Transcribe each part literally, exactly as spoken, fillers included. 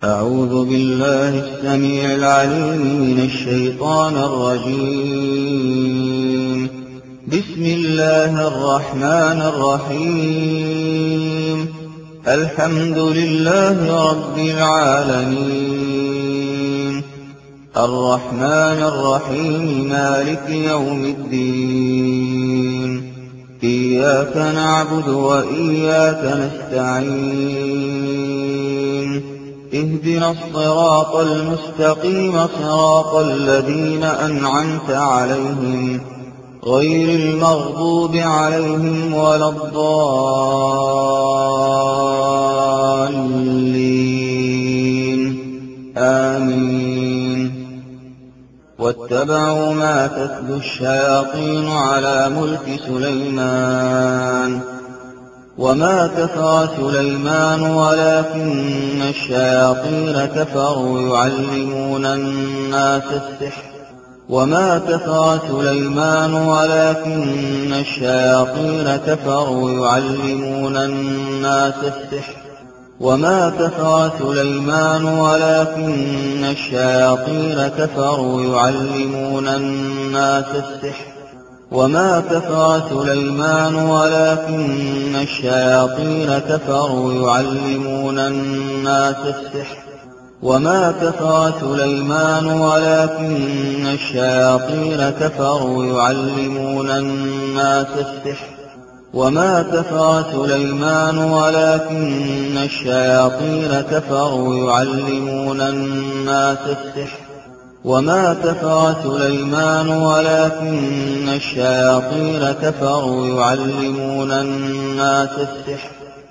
أعوذ بالله السميع العليم من الشيطان الرجيم. بسم الله الرحمن الرحيم. الحمد لله رب العالمين، الرحمن الرحيم، مالك يوم الدين. إياك نعبد وإياك نستعين. اهدنا الصراط المستقيم، صراط الذين أنعمت عليهم غير المغضوب عليهم ولا الضالين. آمين. واتبعوا ما تتلو الشياطين على ملك سليمان، وما كفر سليمان ولكن الشياطين كفروا يعلمون الناس السحر وما كفر سليمان ولكن الشياطين كفروا يعلمون الناس السحر وما كفر سليمان ولكن الشياطين كفروا يعلمون الناس السحر وما كفر سليمان ولكن الشياطين كفروا يعلمون الناس السحر وما كفر سليمان ولكن الشياطين كفروا يعلمون الناس السحر وما كفر سليمان ولكن الشياطين كفروا يعلمون الناس السحر وما كفر سليمان ولكن الشياطين كفروا يعلمون الناس السحر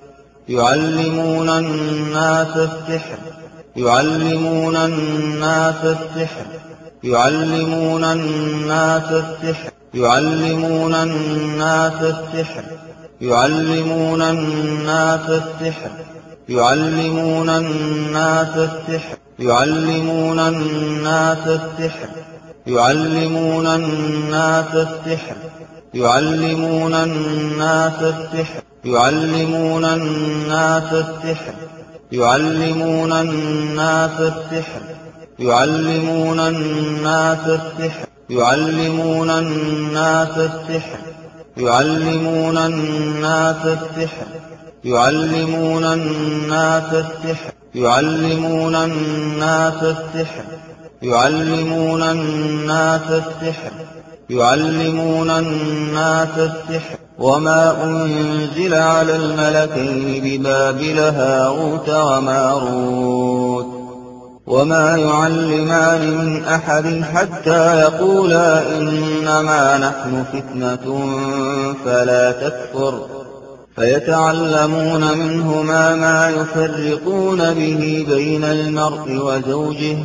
يعلمون الناس السحر يعلمون الناس السحر يعلمون الناس السحر يعلمون الناس السحر يعلمون الناس السحر يعلمون الناس السحر يعلمون الناس السحر يعلمون الناس السحر يعلمون الناس السحر يعلمون الناس السحر يعلمون الناس السحر يعلمون الناس السحر يعلمون الناس السحر يعلمون الناس السحر يعلمون الناس السحر يعلمون الناس السحر يعلمون الناس السحر يعلمون الناس السحر وما أنزل على الملكين ببابل هاروت وماروت وما يعلمان من أحد حتى يقولا إنما نحن فتنة فلا تكفر فيتعلمون منهما ما يفرقون به بين المرء وزوجه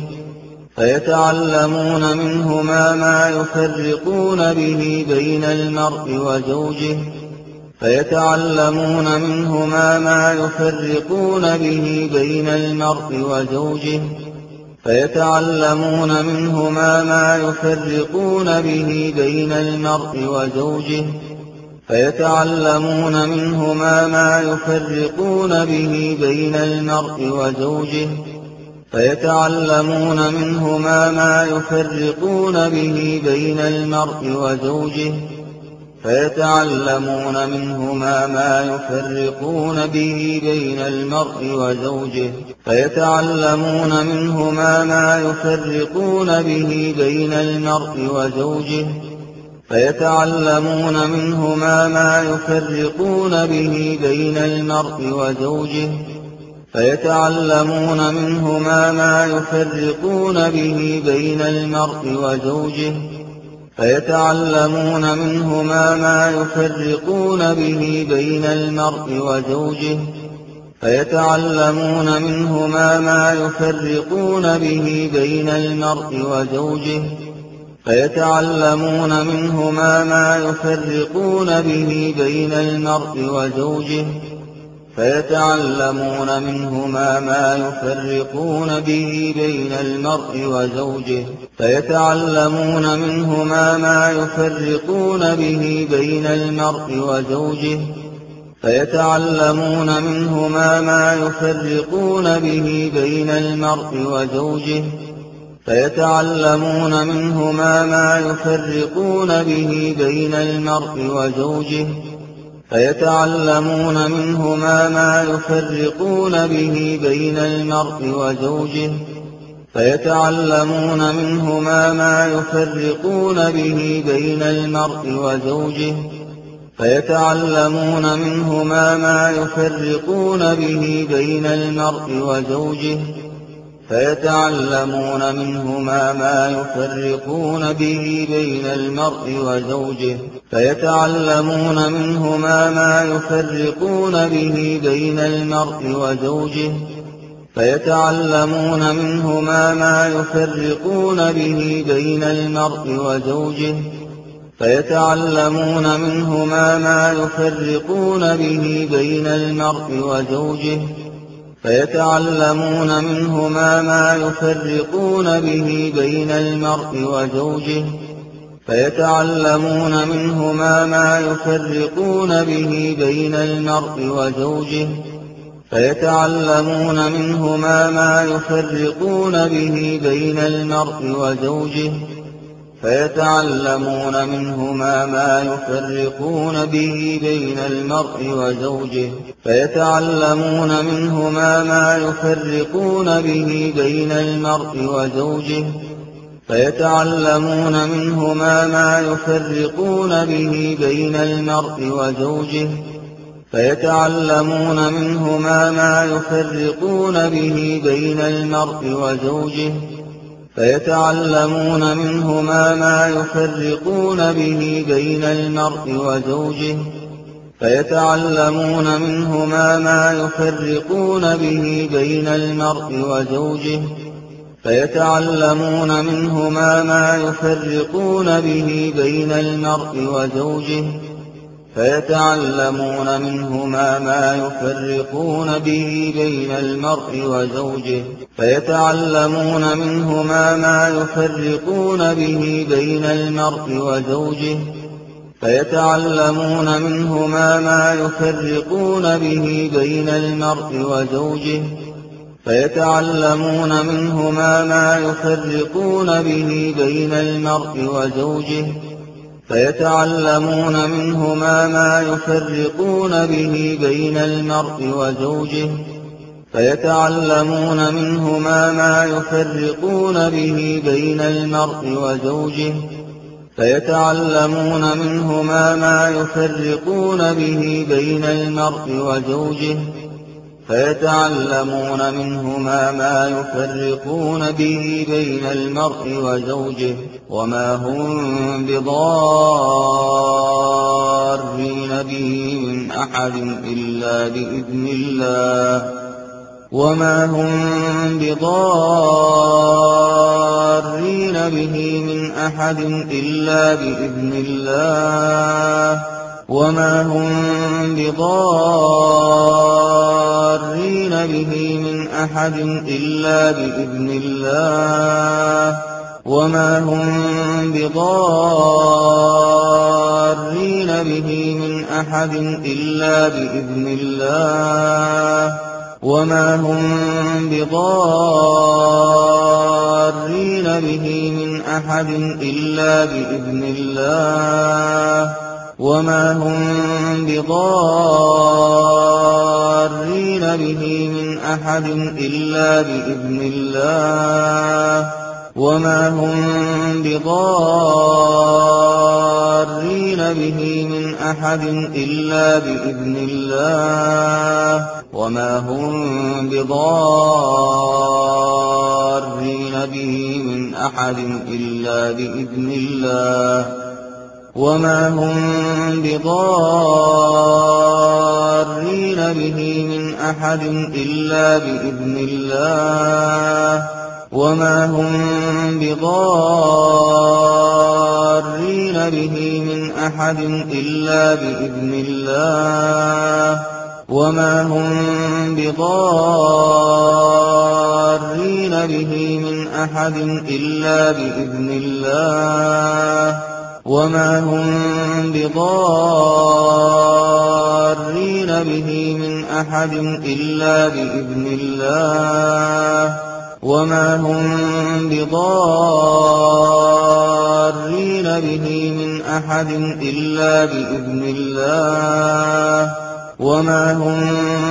فيتعلمون منهما ما يفرقون به بين المرء وزوجه فيتعلمون منهما ما يفرقون به بين المرء وزوجه فيتعلمون منهما ما يفرقون به بين المرء وزوجه فيتعلمون منهما ما يفرقون به بين المرء وزوجه فيتعلمون منهما ما يفرقون به بين المرء وزوجه فيتعلمون منهما ما يفرقون به بين المرء وزوجه فيتعلمون منهما ما يفرقون به بين المرء وزوجه فيتعلمون منهما ما يفرقون به بين المرء وزوجه فيتعلمون منهما ما يفرقون به بين المرء وزوجه فيتعلمون منهما ما يفرقون به بين المرء وزوجه فيتعلمون منهما ما يفرقون به بين المرء وزوجه فيتعلمون منهما ما يفرقون به بين المرء وزوجه فيتعلمون منهما ما يفرقون به بين المرء وزوجه فيتعلمون منهما ما يفرقون به بين المرء وزوجه فيتعلمون منهما ما يفرقون به بين المرء وزوجه فيتعلمون منهما ما يفرقون به بين المرء وزوجه فيتعلمون منهما ما يفرقون به بين المرء وزوجه فيتعلمون منهما ما يفرقون به بين المرء وزوجه فيتعلمون منهما ما يفرقون به بين المرء وزوجه فيتعلمون منهما ما يفرقون به بين المرء وزوجه فيتعلمون منهما ما يفرقون به بين المرء وزوجه فيتعلمون منهما ما يفرقون به بين المرء وزوجه فيتعلمون منهما ما يفرقون به بين المرء وزوجه فيتعلمون منهما ما يفرقون به بين المرء وزوجه فيتعلمون منهما ما يفرقون به بين المرء وزوجه فيتعلمون منهما ما يفرقون به بين المرء وزوجه فيتعلمون منهما ما يفرقون به بين المرء وزوجه فيتعلمون منهما ما يفرقون به بين المرء وزوجه فيتعلمون منهما ما يفرقون به بين المرء وزوجه فيتعلمون منهما ما يفرقون به بين المرء وزوجه فيتعلمون منهما ما يفرقون به بين المرء وزوجه فيتعلمون منهما ما يفرقون به بين المرء وزوجه فيتعلمون منهما ما يفرقون به بين المرء وزوجه فيتعلمون منهما ما يفرقون به بين المرء وزوجه فيتعلمون منهما ما يفرقون به بين المرء وزوجه فيتعلمون منهما ما يفرقون به بين المرء وزوجه فيتعلمون منهما ما يفرقون به بين المرء وزوجه فيتعلمون منهما ما يفرقون به بين المرء وزوجه فيتعلمون منهما ما يفرقون به بين المرء وزوجه فيتعلمون منهما ما يفرقون به بين المرء وزوجه فيتعلمون منهما ما يفرقون به بين المرء وزوجه وما هم بضارين به من أحد إلا بإذن الله وما هم بضارين به من أحد إلا بإذن الله وما هم بضارين به من أحد إلا بإذن الله وما هم بضارين به من أحد إلا بإذن الله وما هم بضارين به من أحد إلا بإذن الله وما هم بضارين به من أحد إلا بإذن الله وما هم بضارين به من أحد إلا بإذن الله وما هم بضارين به من أحد إلا بإذن الله وما هم بضارين به من أحد إلا بإذن الله وما هم بضارين به من أحد إلا بإذن الله وما هم بضارين به من أحد إلا بإذن الله وما هم بضارين به من أحد إلا بإذن الله وما هم بضارين به من أحد إلا بإذن الله وما هم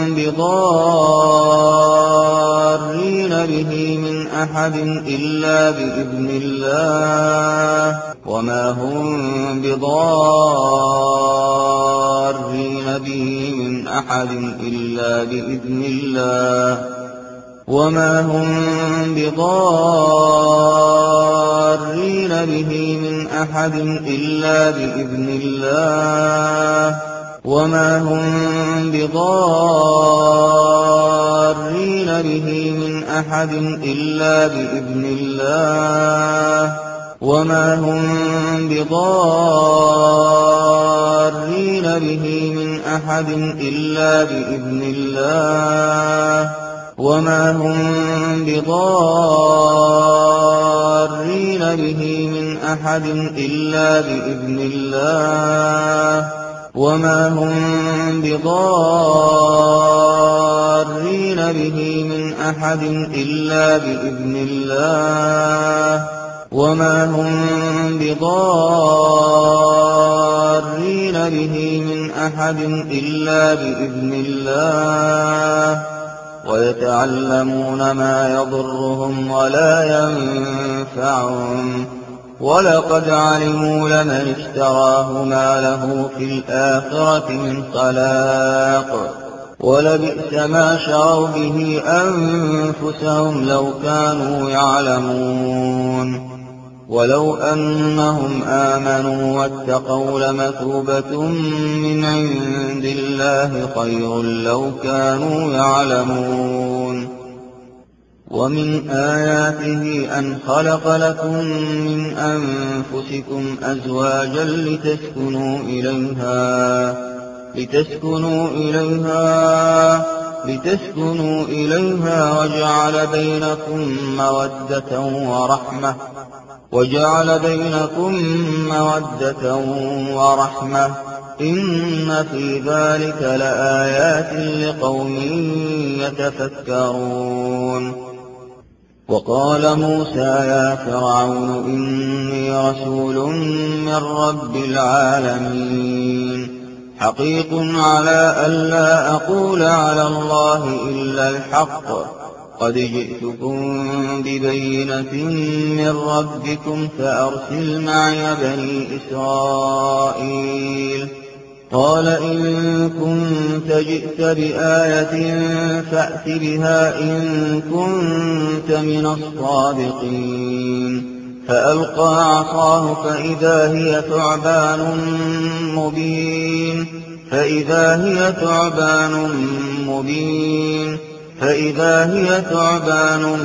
بضارين به من أحد إلا بإذن الله وما هم بضارين به من أحد إلا بإذن الله وما هم بضارين به من أحد إلا بإذن الله وما هم بضارين به من أحد إلا بإذن الله وما هم بضارين به من أحد إلا بإذن الله وما هم بضارين به من أحد إلا بإذن الله وما هم بضارين به من أحد إلا بإذن الله وما هم بضارين به من أحد إلا بإذن الله ويتعلمون ما يضرهم ولا ينفعهم ولقد علموا لمن اشتراه ما له في الآخرة من خلاق ولبئس ما شروا به أنفسهم لو كانوا يعلمون ولو أنهم آمنوا واتقوا لمثوبة من عند الله خير لو كانوا يعلمون ومن آياته أن خلق لكم من أنفسكم أزواجا لتسكنوا إليها لتسكنوا إليها لتسكنوا إليها وجعل بينكم مودة ورحمة وجعل بينكم مودة ورحمة إن في ذلك لآيات لقوم يتفكرون وقال موسى يا فرعون إني رسول من رب العالمين حقيق على ألا أقول على الله إلا الحق قد جئتكم ببينة من ربكم فأرسل معي بني إسرائيل قال إن كنت جئت بآية فأت بها إن كنت من الصادقين فألقى عصاه فإذا هي ثعبان مبين فإذا هي ثعبان مبين فإذا هي ثعبان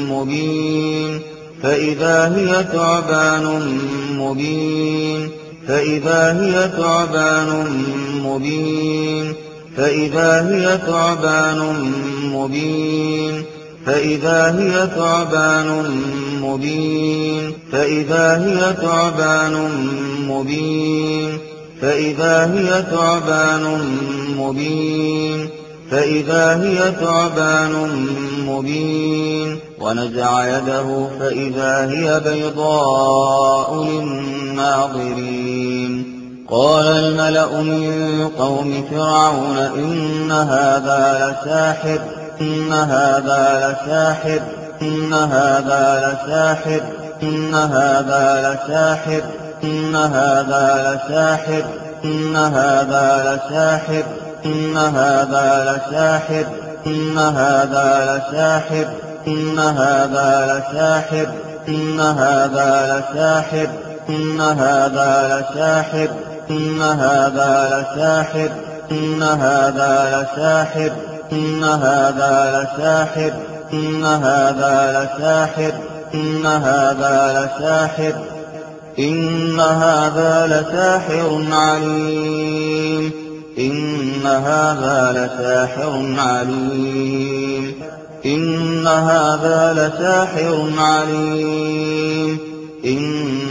مبين فإذا هي ثعبان مبين فإذا هي ثعبان مبين فإذا هي ثعبان مبين فإذا هي ثعبان مبين فإذا هي ثعبان مبين فإذا هي ثعبان مبين فإذا هي ثعبان مبين ونزع يده فإذا هي بيضاء للناظرين قال الملأ من قوم فرعون إن هذا لساحر إن هذا لساحر إن هذا لساحر إن هذا لساحر إن هذا لساحر إن هذا لساحر إن هذا لساحر إن هذا لساحر إن هذا لساحر إن هذا لساحر إن هذا لساحر إن هذا لساحر إن هذا لساحر إن هذا لساحر إن هذا لساحر إن هذا لساحر إن هذا لساحر عليم إن هذا لساحر عليم إن هذا لساحر عليم إن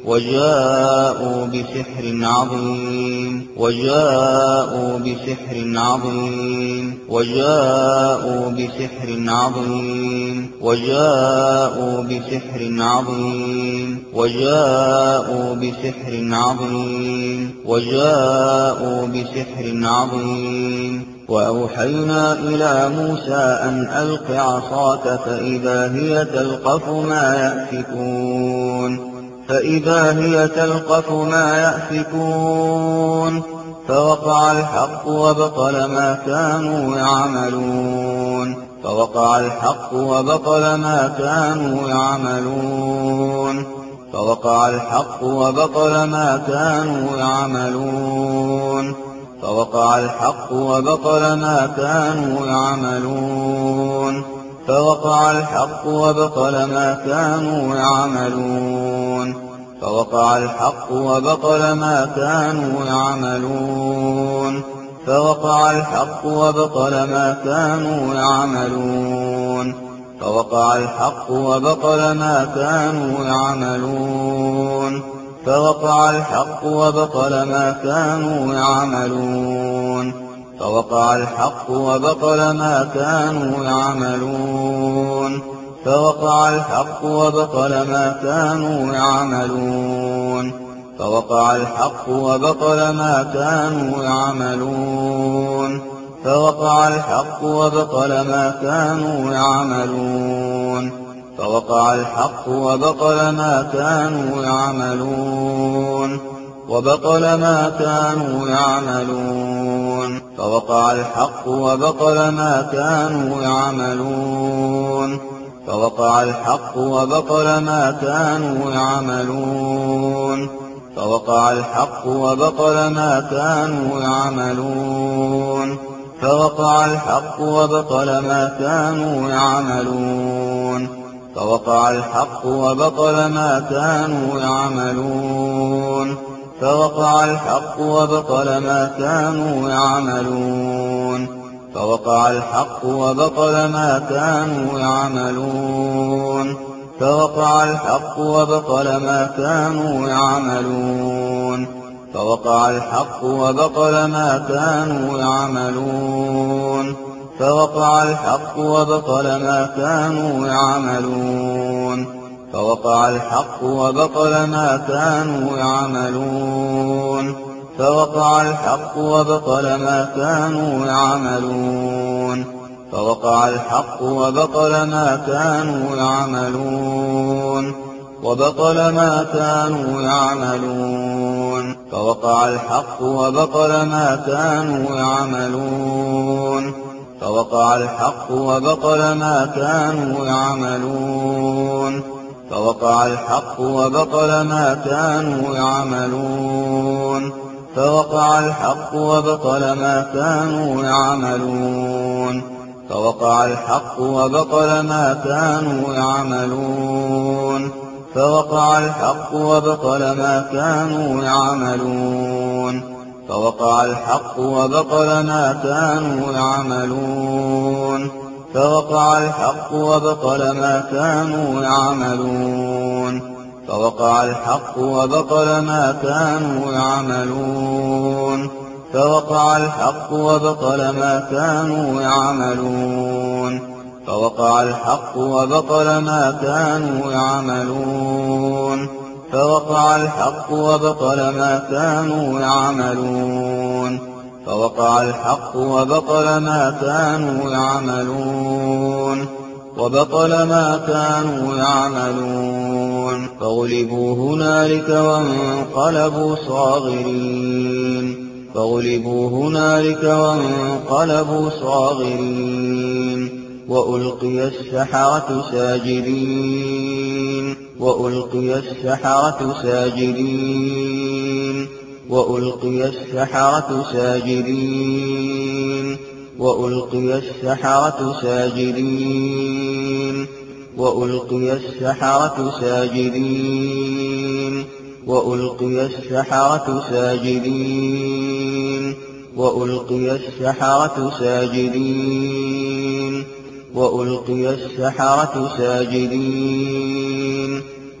وجاءوا بسحر عظيم وجاءوا بسحر عظيم وجاءوا بسحر عظيم وجاءوا بسحر عظيم وجاءوا بسحر عظيم وجاءوا بسحر عظيم وأوحينا إلى موسى أن ألق عصاك فإذا هي تلقف ما يأفكون فإذا هي تلقف ما يأفكون فوقع الحق وبطل ما كانوا يعملون فوقع الحق وبطل ما كانوا يعملون فوقع الحق وبطل ما كانوا يعملون فوقع الحق وبطل ما كانوا يعملون فوقع الحق وبطل ما كانوا يعملون فوقع الحق وبطل ما كانوا يعملون فوقع الحق وبطل ما كانوا يعملون فوقع الحق وبطل ما كانوا يعملون فوقع الحق وبطل ما كانوا يعملون فوقع الحق وبطل ما كانوا يعملون فوقع الحق وبطل ما كانوا يعملون فوقع الحق وبطل ما كانوا يعملون فوقع الحق وبطل ما كانوا يعملون فوقع الحق وبطل ما كانوا يعملون وبطل ما كانوا يعملون فوقع الحق وبطل ما كانوا يعملون فوقع الحق وبطل ما كانوا يعملون فوقع الحق وبطل ما كانوا يعملون فوقع الحق وبطل ما كانوا يعملون فوقع الحق وبطل ما كانوا يعملون فوقع الحق وبطل ما كانوا يعملون فوقع الحق وبطل ما كانوا يعملون فوقع الحق وبطل ما كانوا يعملون فوقع الحق وبطل ما كانوا يعملون فوقع الحق وبطل ما كانوا يعملون فوقع الحق وبطل ما كانوا يعملون فوقع الحق وبطل ما كانوا يعملون فوقع الحق وبطل ما كانوا يعملون وبطل ما كانوا يعملون فوقع الحق وبطل ما كانوا يعملون فوقع الحق وبطل ما كانوا يعملون فوقع الحق وبطل ما كانوا يعملون فوقع الحق وبطل ما كانوا يعملون فوقع الحق وبطل ما كانوا يعملون فوقع الحق وبطل ما كانوا يعملون فوقع الحق وبطل ما كانوا يعملون فوقع الحق وبطل ما كانوا يعملون فوقع الحق وبطل ما كانوا يعملون فوقع الحق وبطل ما كانوا يعملون فوقع الحق وبطل ما كانوا يعملون فوقع الحق وبطل ما كانوا يعملون فوقع الحق وبطل ما كانوا يعملون وبطل ما كانوا يعملون فغلبوا هنالك وانقلبوا صاغرين فغلبوا هنالك وانقلبوا صاغرين وألقي السحرة ساجدين وألقي السحرة ساجدين وألقي السحرة ساجدين وألقي السحرة ساجدين وألقي السحرة ساجدين وألقي السحرة ساجدين وألقي السحرة ساجدين وألقي السحرة ساجدين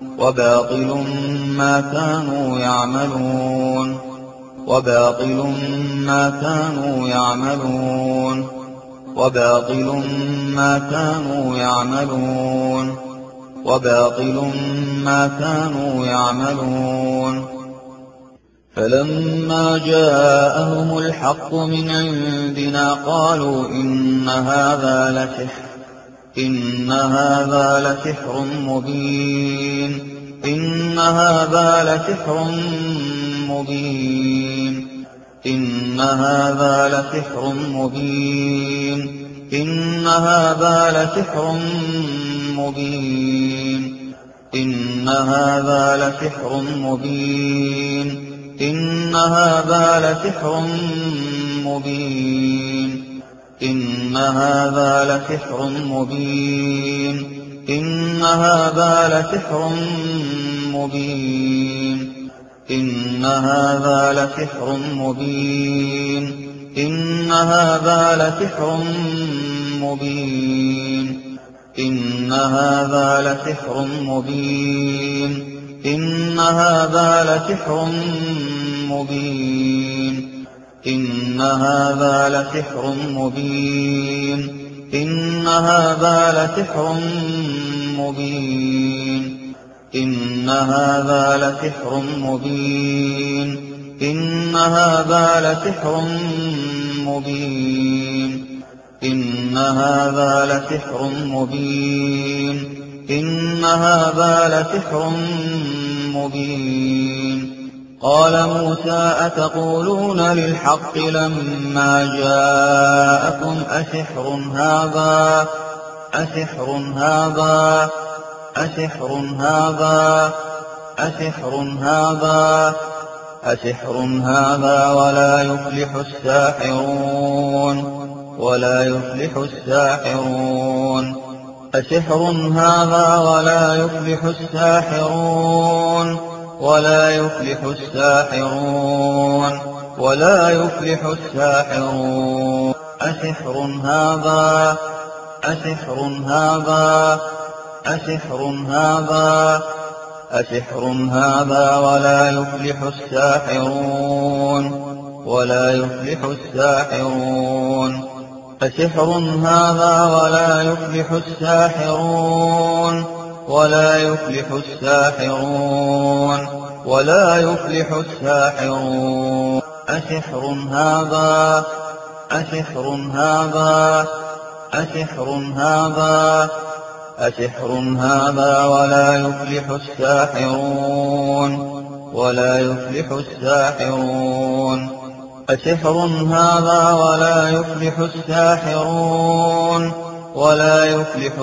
وباطل ما كانوا يعملون وباطل ما كانوا يعملون وباطل ما كانوا يعملون وباطل ما كانوا يعملون فلما جاءهم الحق من عندنا قالوا إن هذا لسحر إن هذا لسحر مبين إن هذا لسحر مبين إن هذا لسحر مبين إن هذا لسحر مبين إن هذا لسحر مبين إن هذا لسحر مبين إن هذا لسحر مبين إن هذا لسحر مبين إن هذا لسحر مبين إن هذا لسحر مبين إن هذا لسحر مبين إن هذا لسحر مبين إن هذا لسحر مبين إن هذا لسحر مبين إن هذا لسحر مبين إن هذا لسحر مبين إن هذا لسحر مبين إن هذا لسحر مبين قال موسى أتقولون للحق لما جاءكم أسحر هذا أسحر هذا أسحر هذا أسحر هذا أسحر هذا ولا يفلح الساحرون ولا يفلح الساحرون أسحر هذا ولا يفلح الساحرون ولا يفلح الساحرون ولا يفلح الساحرون أسحر هذا أسحر هذا أسحر هذا أسحر هذا ولا يفلح الساحرون ولا يفلح الساحرون أسحر هذا ولا يفلح الساحرون ولا يفلح الساحرون ولا يفلح الساحرون أسحر هذا أسحر هذا أسحر هذا أسحر هذا ولا يفلح الساحرون ولا يفلح الساحرون أسحر هذا ولا يفلح الساحرون ولا يفلح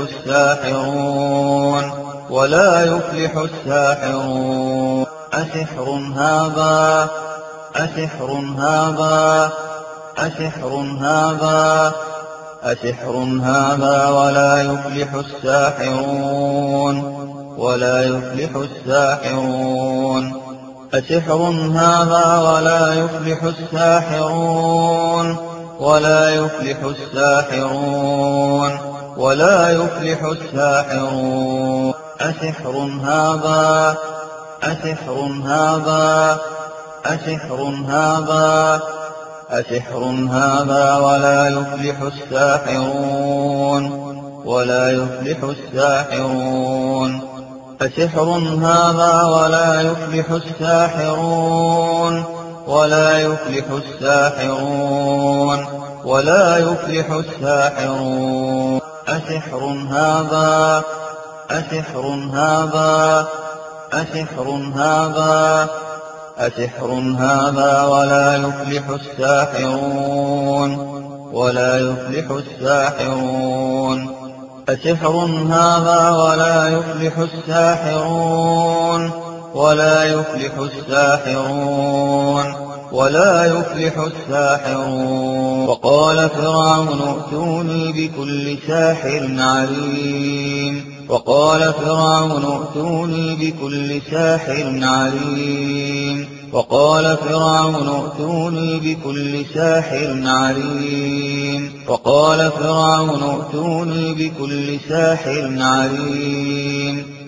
الساحرون ولا يفلح الساحرون أسحر هذا أسحر هذا أسحر هذا أسحر هذا ولا يفلح الساحرون ولا يفلح الساحرون أسحر هذا ولا يفلح الساحرون ولا يفلح الساحرون ولا يفلح الساحرون أسحر هذا أسحر هذا أسحر هذا أسحر هذا ولا يفلح الساحرون ولا يفلح الساحرون أسحر هذا ولا يفلح الساحرون ولا يفلح الساحرون ولا يفلح الساحرون أسحر هذا أسحر هذا أسحر هذا أسحر هذا ولا يفلح الساحرون ولا يفلح الساحرون أسحر هذا ولا يفلح الساحرون ولا يفلح الساحرون ولا يفلح الساحرون وقال فرعون ائتوني بكل ساحر عليم وقال فرعون ائتوني بكل ساحر عليم وقال فرعون ائتوني بكل ساحر عليم وقال فرعون ائتوني بكل ساحر عليم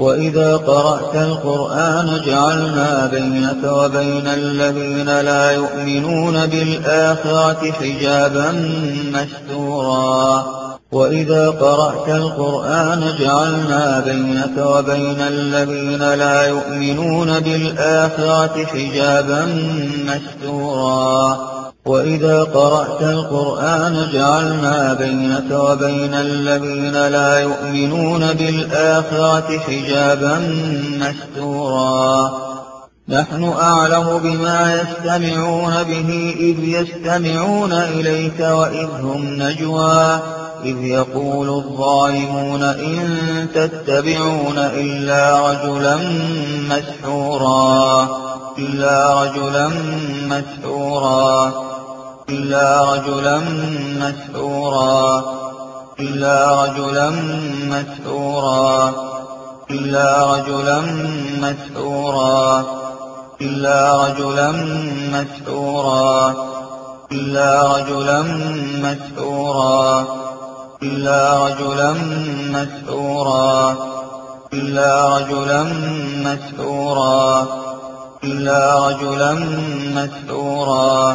وإذا قرأت القرآن جعلنا بينك وبين الذين لا يؤمنون بالآخرة حجابا مستورا وإذا قرأت القرآن جعلنا بينك وبين الذين لا يؤمنون بالآخرة حجابا مستورا وإذا قرأت القرآن جعلنا بينك وبين الذين لا يؤمنون بالآخرة حجابا مستورا نحن أعلم بما يستمعون به إذ يستمعون إليك وإذ هم نجوى إذ يقول الظالمون إن تتبعون إلا رجلا مسحورا إلا رجلا مسحورا إلا رجلا مسحورا إلا رجلا مسحورا إلا رجلا مسحورا إلا رجلا مسحورا إلا رجلا مسحورا إلا رجلا مسحورا إلا رجلا مسحورا إلا رجلا مسحورا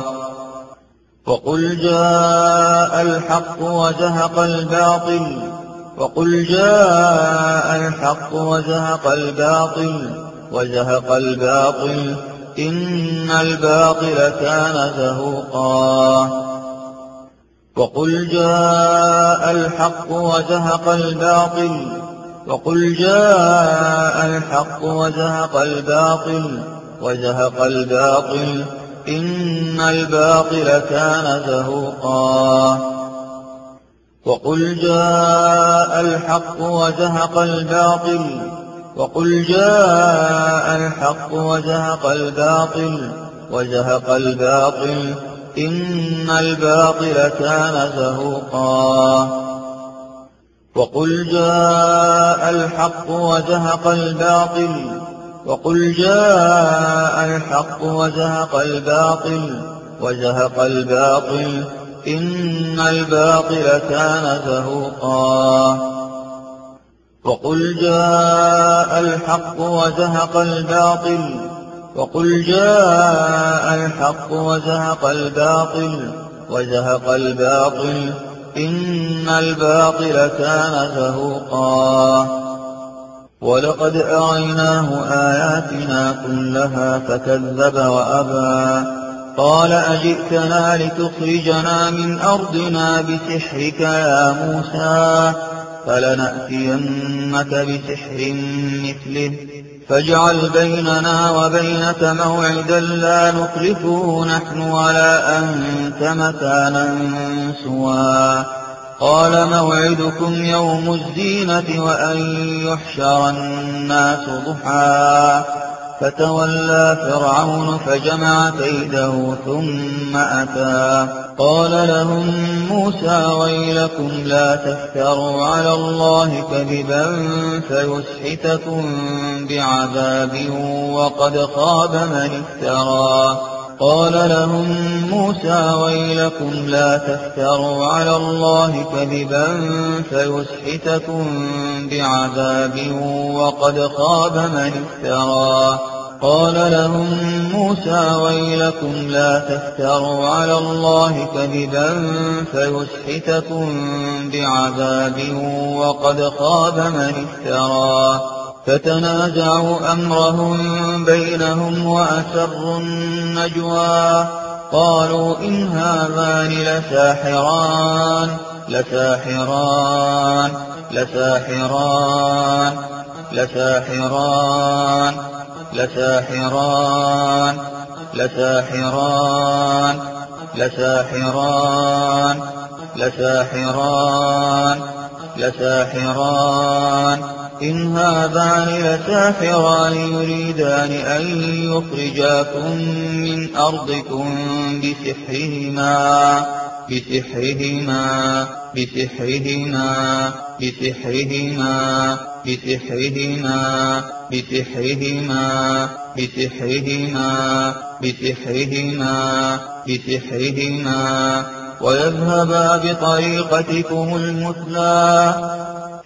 وقل جاء الحق وزهق الباطل وقل جاء الحق وزهق الباطل وزهق الباطل إن الباطل كان زهوقا وقل جاء الحق وزهق الباطل وقل جاء الحق وزهق الباطل وزهق الباطل إن الباطل كان زهوقا وقل جاء الحق وزهق الباطل وقل جاء الحق وزهق الباطل وزهق الباطل إن الباطل كان زهوقا وقل جاء الحق وزهق الباطل وقل جاء الحق وزهق الباطل وزهق الباطل إن الباطل كان زهوقا وقل جاء الحق وزهق الباطل وقل جاء الحق وزهق الباطل وزهق الباطل إن الباطل كان زهوقا ولقد أريناه آياتنا كلها فكذب وأبى قال أجئتنا لتخرجنا من أرضنا بسحرك يا موسى فلنأتينك بسحر مثله فاجعل بيننا وبينك موعدا لا نخلفه نحن ولا أنت مكانا سوى قال موعدكم يوم الزينة وأن يحشر الناس ضحى فتولى فرعون فجمع كيده ثم أتى قال لهم موسى ويلكم لا تفتروا على الله كذبا فيسحتكم بعذاب وقد خاب من افترى قال لهم موسى ويلكم لا تفتروا على الله كذبا فيسحتكم بعذاب وقد خاب من افترى قال لهم موسى ويلكم لا تفتروا على الله كذبا فيسحتكم بعذاب وقد خاب من افترى فتنازعوا أمرهم بينهم وأسروا النجوى قالوا إن هذان لساحران لساحران لساحران لساحران لساحران لساحران لساحران لساحران لساحران إن هذان لساحران يريدان أن يخرجاكم من أرضكم بسحرهما بسحرهما بسحرهما بسحرهما بسحرهما بسحرهما بسحرهما بسحرهما بسحرهما ويذهبا بطريقتكم المثلى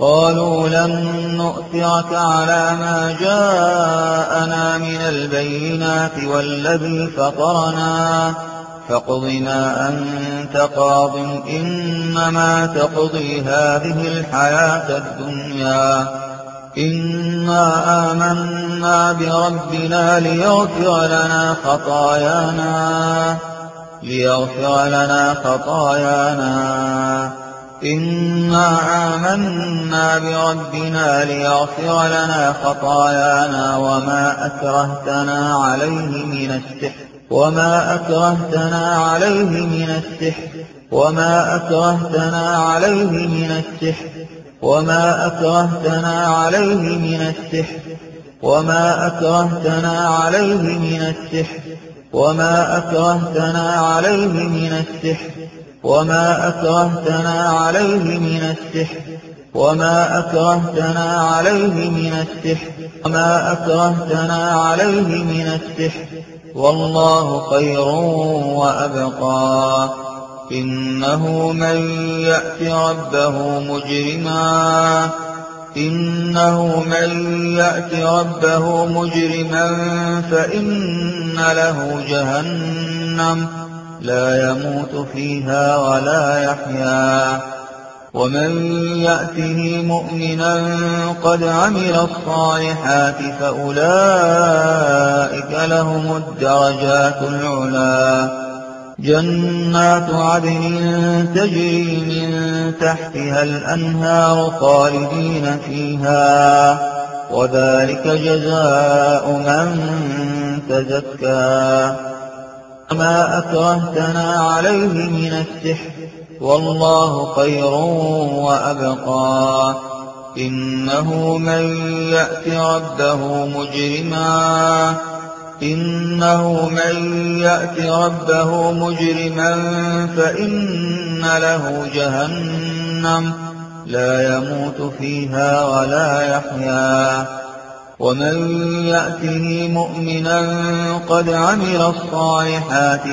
قالوا لن نؤثرك على ما جاءنا من البينات والذي فطرنا فاقض ما أنت قاض إنما تقضي هذه الحياة الدنيا إنا آمنا بربنا ليغفر لنا خطايانا ليغفر لنا خطايانا إنا آمنا بربنا ليغفر لنا خطايانا وما أكرهتنا عليه من السحر وما أكرهتنا عليه من السحر وما أكرهتنا عليه من السحر وما أكرهتنا عليه من السحر وما أكرهتنا عليه من السحر وما أكرهتنا عليه من السحر وما أكرهتنا عليه من السحر وما أكرهتنا عليه من السحر وما أكرهتنا عليه من السحر والله خير وأبقى إنه من يأت ربه مجرما إنه من يأت ربه مجرما فإن له جهنم لا يموت فيها ولا يحيا ومن يأته مؤمنا قد عمل الصالحات فأولئك لهم الدرجات العلى جنات عدن تجري من تحتها الأنهار خالدين فيها وذلك جزاء من تزكى وما أكرهتنا عليه من السحر والله خير وأبقى إنه من يأت ربه مجرما إنه من يأت ربه مجرما فإن له جهنم لا يموت فيها ولا يحيا ومن يأته مؤمنا قد عمل الصالحات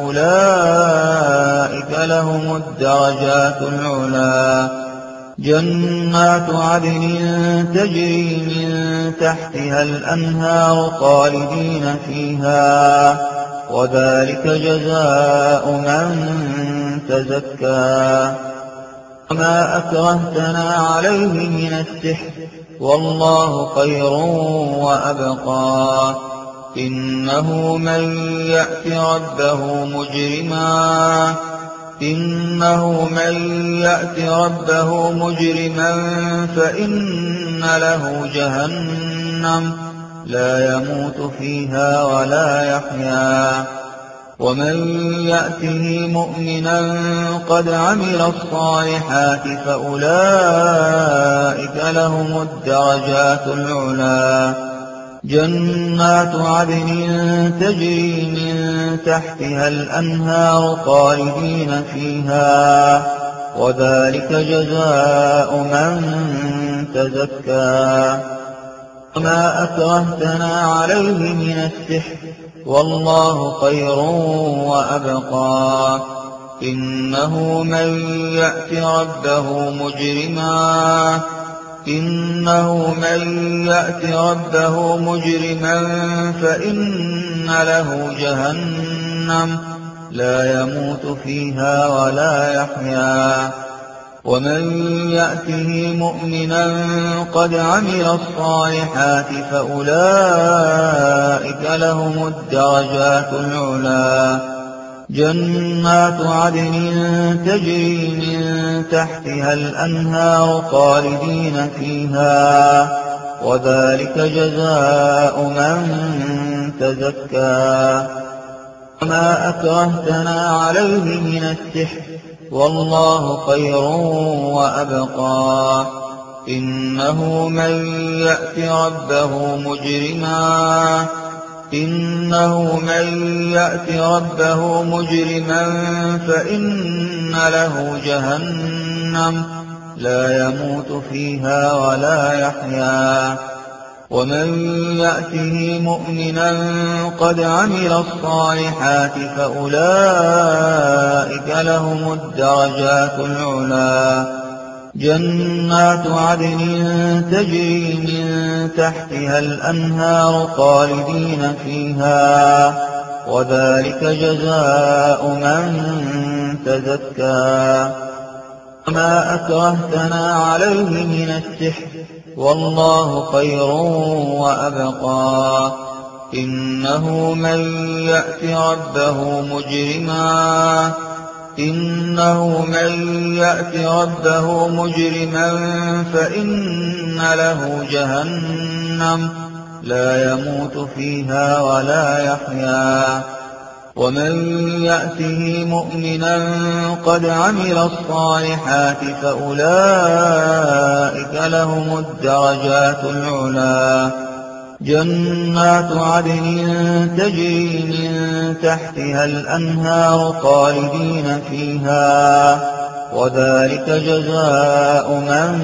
فأولئك لهم الدرجات العلى جنات عدن تجري من تحتها الأنهار خالدين فيها وذلك جزاء من تزكى وما أكرهتنا عليه من السحر والله خير وأبقى إنه من يأت ربه مجرما إنه من يأت ربه مجرما فإن له جهنم لا يموت فيها ولا يحيا ومن يأته مؤمنا قد عمل الصالحات فأولئك لهم الدرجات العلى جنات عدن تجري من تحتها الأنهار خالدين فيها وذلك جزاء من تزكى وما أكرهتنا عليه من السحر والله خير وأبقى إنه من يأت ربه مجرما إنه من يأت ربه مجرما فإن له جهنم لا يموت فيها ولا يحيا ومن يأته مؤمنا قد عمل الصالحات فأولئك لهم الدرجات العلى جنات عدن تجري من تحتها الأنهار خالدين فيها وذلك جزاء من تزكى وما أكرهتنا عليه من السحر والله خير وأبقى إنه من يأت ربه مجرما إنه من يأت ربه مجرما فإن له جهنم لا يموت فيها ولا يحيا ومن يأته مؤمنا قد عمل الصالحات فأولئك لهم الدرجات العلى جنات عدن تجري من تحتها الأنهار خالدين فيها وذلك جزاء من تزكى وما أكرهتنا عليه من السحر والله خير وأبقى إنه من يأت ربه مجرما إنه من يأت ربه مجرما فإن له جهنم لا يموت فيها ولا يحيا ومن يأته مؤمنا قد عمل الصالحات فأولئك لهم الدرجات العلى جنات عدن تجري من تحتها الأنهار خالدين فيها وذلك جزاء من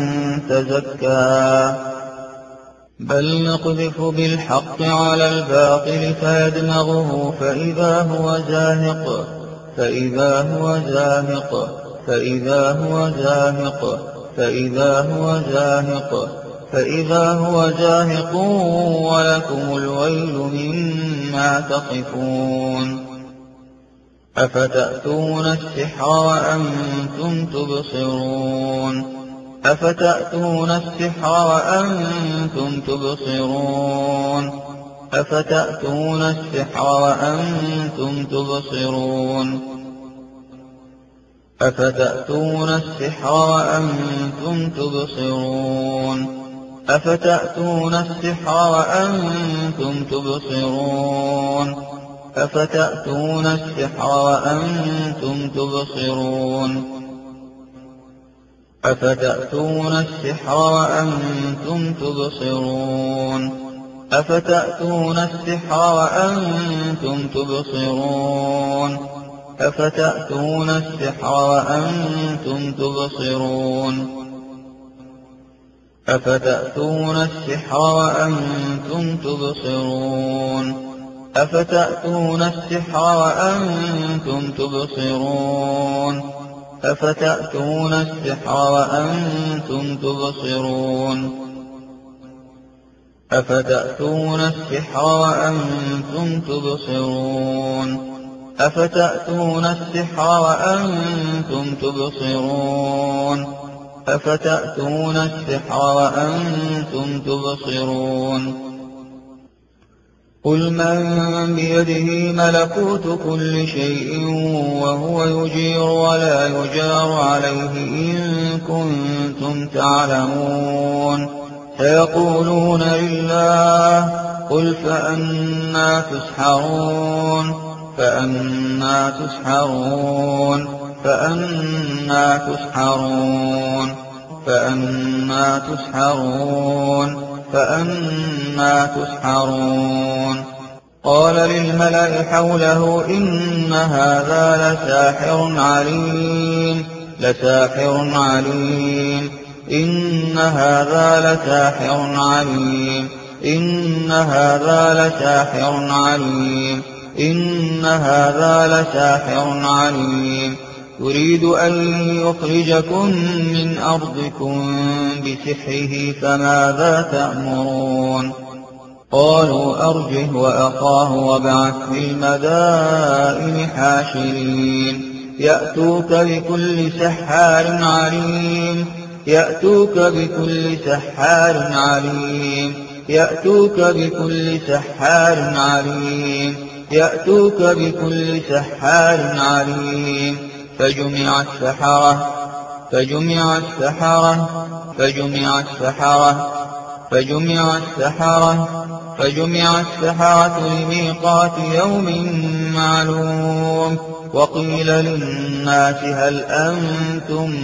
تزكى بل نقذف بالحق على الباطل فيدمغه فإذا هو زاهق فإذا هو زاهق فإذا هو زاهق فإذا هو زاهق فإذا هو زاهق ولكم الويل مما تصفون أفتأتون السحر وأنتم تبصرون أفتأتون السحر وأنتم تبصرون أفتأتون السحر وأنتم تبصرون أفتأتون السحر وأنتم تبصرون أفتأتون السحر وأنتم تبصرون أفتأتون السحر وأنتم تبصرون أفتأتون السحر وأنتم تبصرون أفتأتون السحر وأنتم تبصرون أفتأتون السحر وأنتم تبصرون أفتأتون السحر وأنتم تبصرون أفتأتون السحر وأنتم تبصرون أفتأتون السحر وأنتم تبصرون أفتأتون السحر وأنتم تبصرون أفتأتون السحر وأنتم تبصرون أفتأتون السحر وأنتم تبصرون قل من بيده ملكوت كل شيء وهو يجير ولا يجار عليه إن كنتم تعلمون سيقولون لله قل فأنى تسحرون فأنى تسحرون فأنى تسحرون فأنى تسحرون فأنى تسحرون قال للملأ حوله إن هذا لساحر عليم لساحر عليم إن هذا لساحر عليم إن هذا لساحر عليم إن هذا لساحر عليم يريد أن يخرجكم من أرضكم بسحره فماذا تأمرون قالوا أرجه وأخاه وابعث في المدائن حاشرين يأتوك بكل سحار عليم يأتوك بكل سحار عليم يأتوك بكل سحار عليم يأتوك بكل سحار عليم فجمع السحرة فجمع السحرة فجمع السحرة فجمع السحرة فجمع السحرة لميقات يوم معلوم وقيل للناس هل أنتم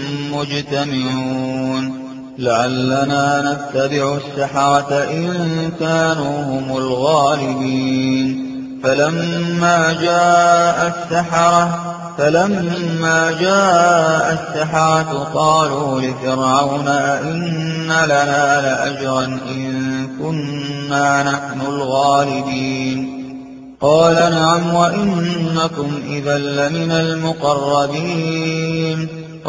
مجتمعون لعلنا نتبع السحرة إن كانوا هم الغالبين فلما جاء السحرة فلما جاء السحرة قالوا لفرعون أئن لنا لأجرا إن كنا نحن الغالبين قال نعم وإنكم إذا لمن المقربين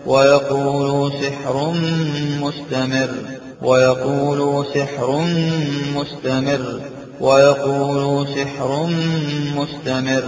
ويقولوا سحر مستمر ويقولوا سحر مستمر ويقولوا سحر مستمر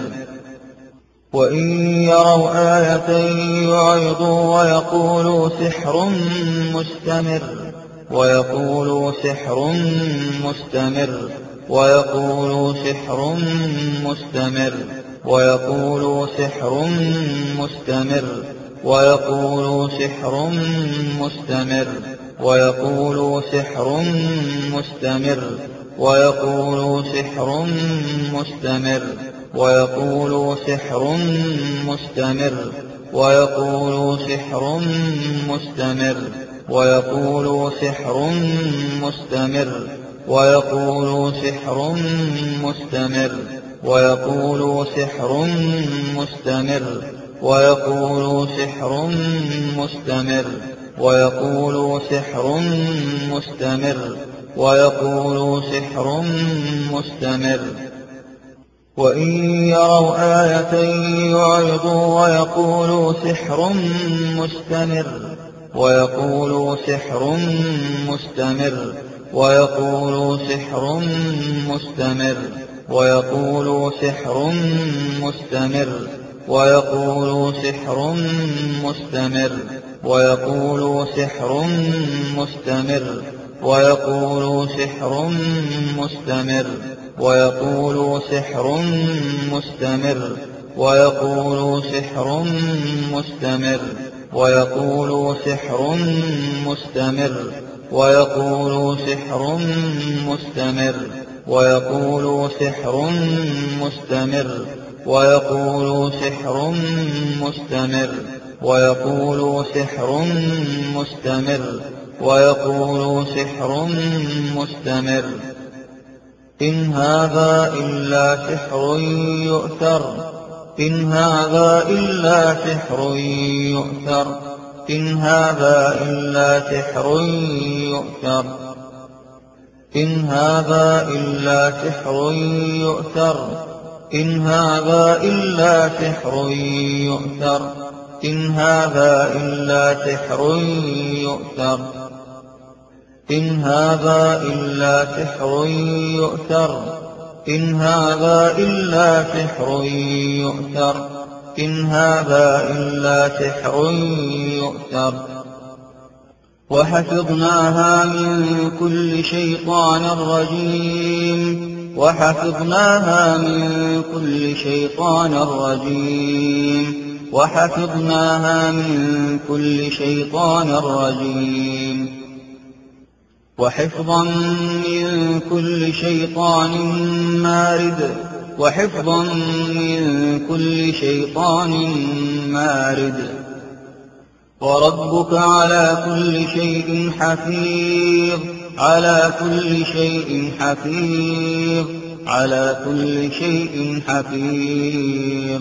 وإن يروا آية يعرضوا ويقولوا سحر مستمر ويقولوا سحر مستمر ويقولوا سحر مستمر ويقولوا سحر مستمر ويقولوا سحر مستمر ويقولوا سحر مستمر ويقولوا سحر مستمر ويقولوا سحر مستمر ويقولوا سحر مستمر ويقولوا سحر مستمر ويقولوا سحر مستمر ويقولوا سحر مستمر ويقولوا سحر مستمر ويقولوا سحر مستمر ويقولوا سحر مستمر وإن يروا آية يعرضوا ويقولوا سحر مستمر ويقولوا سحر مستمر ويقولوا سحر مستمر ويقولوا سحر مستمر ويقولوا سحر مستمر ويقولوا سحر مستمر ويقولوا سحر مستمر ويقولوا سحر مستمر ويقولوا سحر مستمر ويقولوا سحر مستمر ويقولوا سحر مستمر ويقولوا سحر مستمر ويقولوا سحر مستمر ويقولوا سحر مستمر ويقولوا سحر مستمر إن هذا إلا سحر يؤثر إن هذا إلا سحر يؤثر إن هذا إلا سحر يؤثر إن هذا إلا سحر يؤثر إن هذا إلا سحر يؤثر إن هذا إلا سحر يؤثر إن هذا إلا سحر يؤثر إن هذا إلا سحر يؤثر إن هذا إلا سحر يؤثر وحفظناها من كل شيطان رجيم وحفظناها من كل شيطان رجيم وحفظناها من كل شيطان رجيم وحفظا من كل شيطان مارد وحفظا من كل شيطان مارد وربك على كل شيء حفيظ على كل شيء حفيظ على كل شيء حفيظ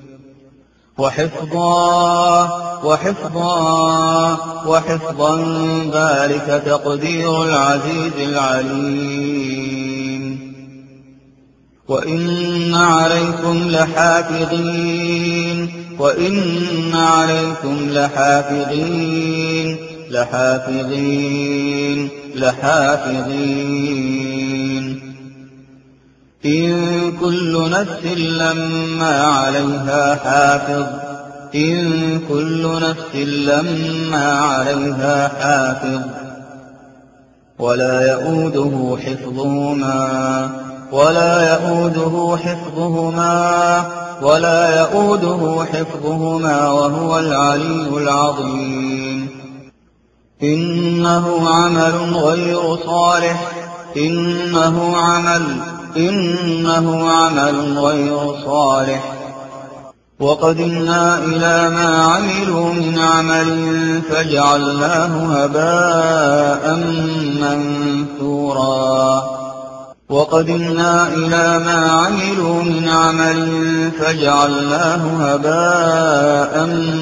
وحفظا وحفظا وحفظا ذلك تقدير العزيز العليم وإن عليكم لحافظين وإن عليكم لحافظين لحافظين لحافظين إن كل نفس لما عليها حافظ إن كل نفس لما عليها حافظ ولا يؤوده حفظهما ولا يؤوده حفظهما ولا يؤوده حفظهما وهو العلي العظيم إنه عمل غير صالح إنه عمل إنه عمل غير صالح وقدمنا إلى ما عملوا من عمل فجعلناه هباء منثورا وقدمنا إلى ما عملوا من عمل فجعلناه هباء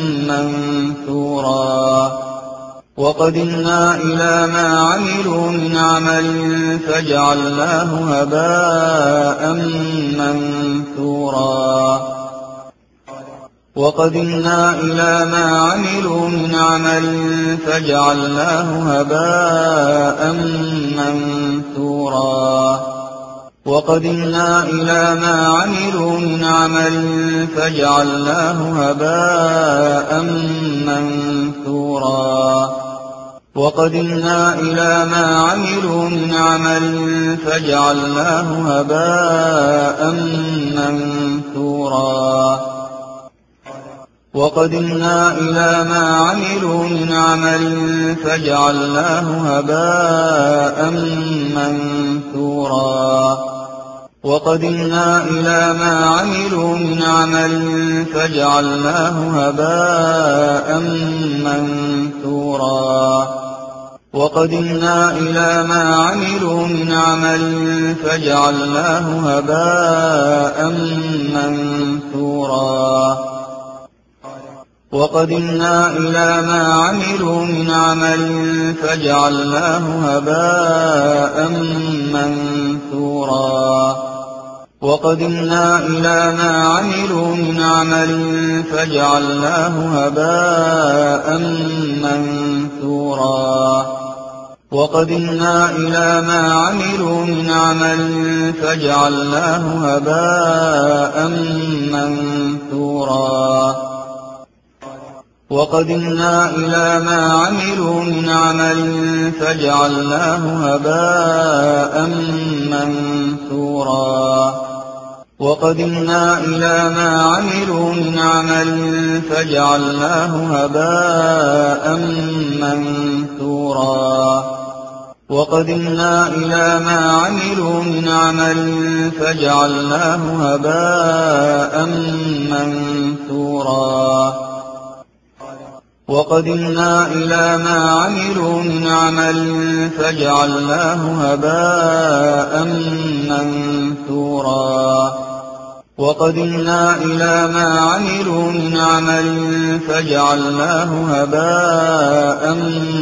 منثورا وقدمنا إلى ما عملوا من عمل فجعلناه هباء منثورا وقدمنا إلى ما عملوا من عمل فجعلناه هباء منثورا وقدمنا إلى ما عملوا من عمل فجعلناه هباء منثورا وقدمنا إلى ما عملوا من عمل فجعلناه هباء منثورا وقدمنا إلى ما عملوا من عمل فجعلناه هباء منثورا وقدمنا إلى ما عملوا من عمل فجعلناه هباء منثورا وقدمنا إلى ما عملوا من عمل فجعلناه هباء منثورا وقدمنا إلى ما عملوا من عمل فجعلناه هباء منثورا وقدمنا إلى ما عملوا من عمل فجعلناه هباء منثورا وقدمنا إلى ما عملوا من عمل فجعلناه هباء منثورا وقدمنا إلى ما عملوا من عمل فجعلناه هباء منثورا وقدمنا إلى ما عملوا من عمل فجعلناه هباء منثورا وقدمنا إلى ما عملوا من عمل فجعلناه هباء منثورا وقدمنا إلى ما عملوا من عمل فجعلناه هباء منثورا وقدمنا إلى ما عملوا من عمل فجعلناه هباء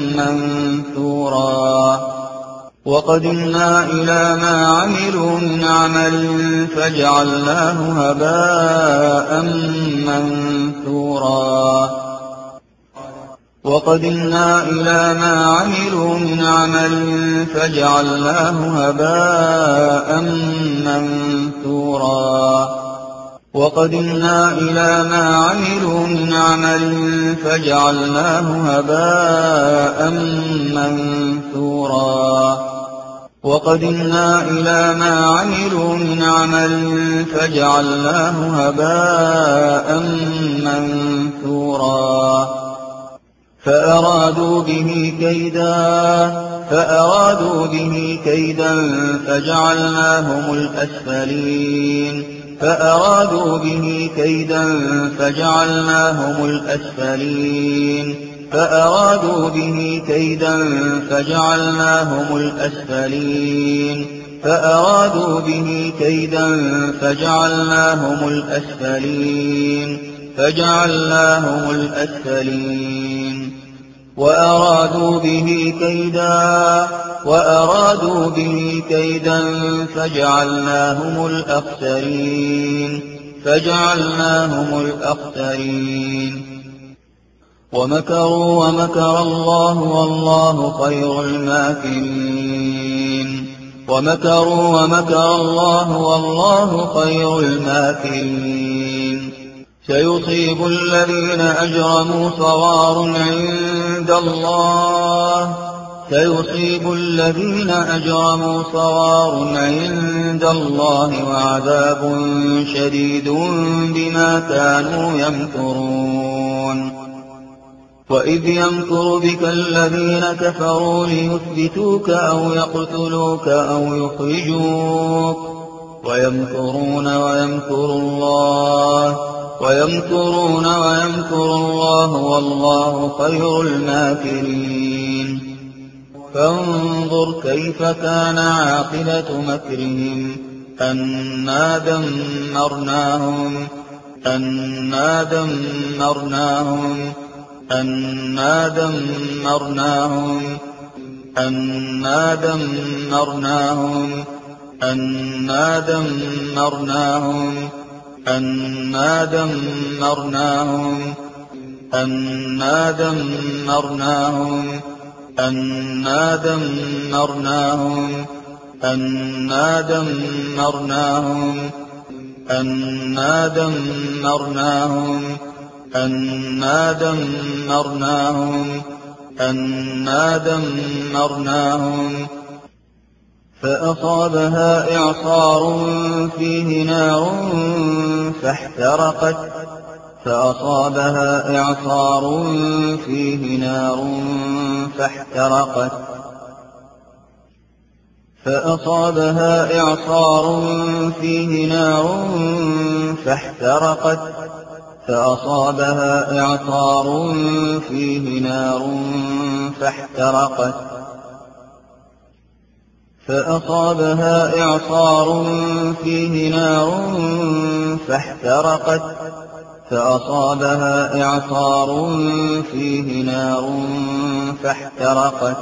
منثورا وقدمنا إلى ما عملوا من عمل فجعلناه هباء منثورا وقدمنا إلى ما عملوا من عمل فجعلناه هباء منثورا وقدمنا إلى ما عملوا من عمل فجعلناه هباء منثورا وقدمنا إلى ما عملوا من عمل فجعلناه هباء منثورا فأرادوا به كيدا فأرادوا به كيدا فجعلناهم الأسفلين فأرادوا به كيدا فجعلناهم الأسفلين فأرادوا به كيدا فجعلناهم الأسفلين فأرادوا به كيدا فجعلناهم الأسفلين فجعلناهم الأسفلين وأرادوا به كيدا وأرادوا به كيدا فجعلناهم الأخسرين فجعلناهم الأخسرين ومكروا ومكر الله والله خير الماكرين ومكروا ومكر الله والله خير الماكرين سيصيب الذين أجرموا صغار عند الله سيصيب الذين أجرموا صغار عند الله وعذاب شديد بما كانوا يمكرون وإذ يمكر بك الذين كفروا ليثبتوك أو يقتلوك أو يخرجوك ويمكرون ويمكر الله ويمكرون ويمكر الله والله خير الماكرين فانظر كيف كان عاقبة مكرهم أنا دمرناهم أنا دمرناهم أنا دمرناهم أنا دمرناهم أنا دمرناهم أنا دمرناهم أنا دمرناهم أنا دمرناهم أنا دمرناهم أنا دمرناهم أنا دمرناهم أنا دمرناهم فأصابها إعصار فيه نار فاحترقت فأصابها إعصار فيه نار فاحترقت فأصابها إعصار فيه نار فاحترقت فأصابها إعصار فيه نار فاحترقت فأصابها إعصار فيه نار فاحترقت فأصابها إعصار فيه نار فاحترقت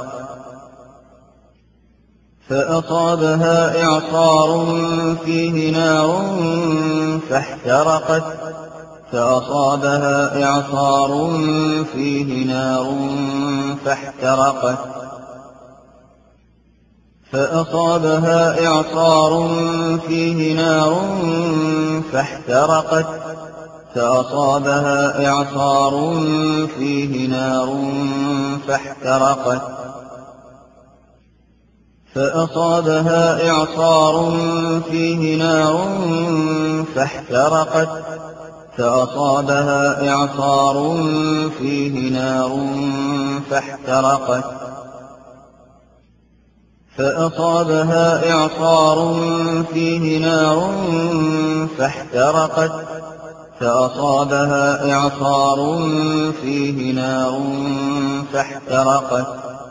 فأصابها إعصار فيه نار فاحترقت فأصابها إعصار فيه نار فاحترقت فأصابها إعصار فيه نار فاحترقت فأصابها إعصار فيه نار فاحترقت فأصابها إعصار فيه نار فاحترقت فأصابها إعصار فيه نار فاحترقت فأصابها إعصار فيه نار فاحترقت فأصابها إعصار فيه نار فاحترقت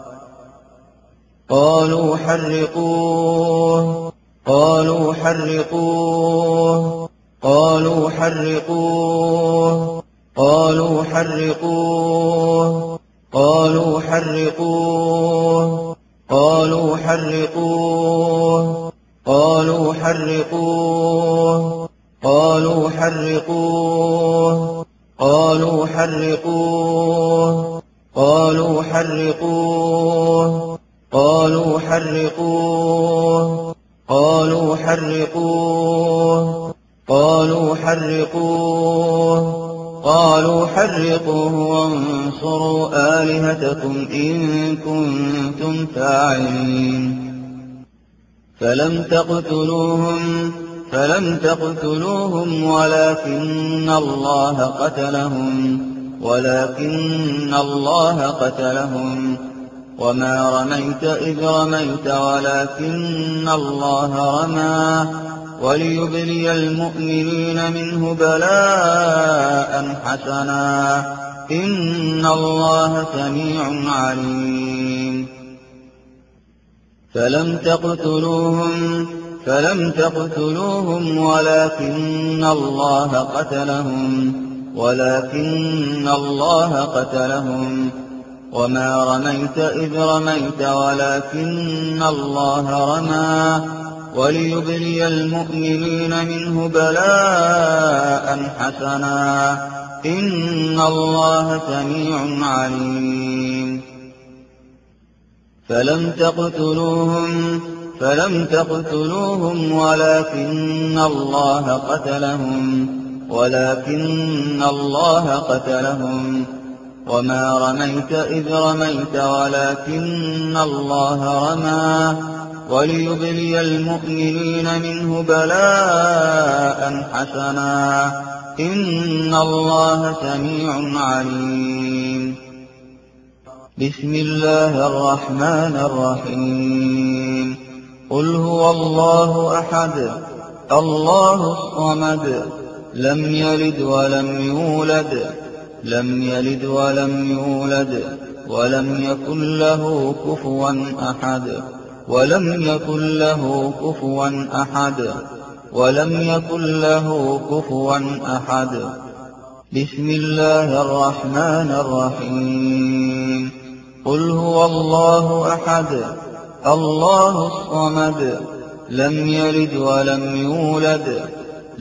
قالوا حرقوه قالوا حرقوه قالوا حرقوه قالوا حرقوه قالوا حرقوه قالوا حرقوه قالوا حرقوه قالوا حرقوه قالوا حرقوه قالوا حرقوه قالوا حرقوه قالوا حرقوه قالوا حرقوه قالوا حرقوه وانصروا آلهتكم إن كنتم فاعلين فلم تقتلوهم فلم تقتلوهم ولكن الله قتلهم ولكن الله قتلهم وما رميت إذ رميت ولكن الله رمى وليبلي المؤمنين منه بلاء حسنا إن الله سميع عليم فلم تقتلوهم فلم تقتلوهم ولكن الله قتلهم ولكن الله قتلهم وما رميت إذ رميت ولكن الله رمى وليبلي المؤمنين منه بلاء حسنا إن الله سميع عليم فلم تقتلوهم فلم تقتلوهم ولكن الله قتلهم ولكن الله قتلهم وما رميت إذ رميت ولكن الله رمى وليبلي المؤمنين منه بلاء حسنا إن الله سميع عليم بسم الله الرحمن الرحيم قل هو الله أحد الله الصمد لم يلد ولم يولد لم يلد ولم يولد ولم يكن له كفوا أحد ولم يكن له كفوا أحد ولم يكن له كفوا أحد بسم الله الرحمن الرحيم قل هو الله أحد الله الصمد لم يلد ولم يولد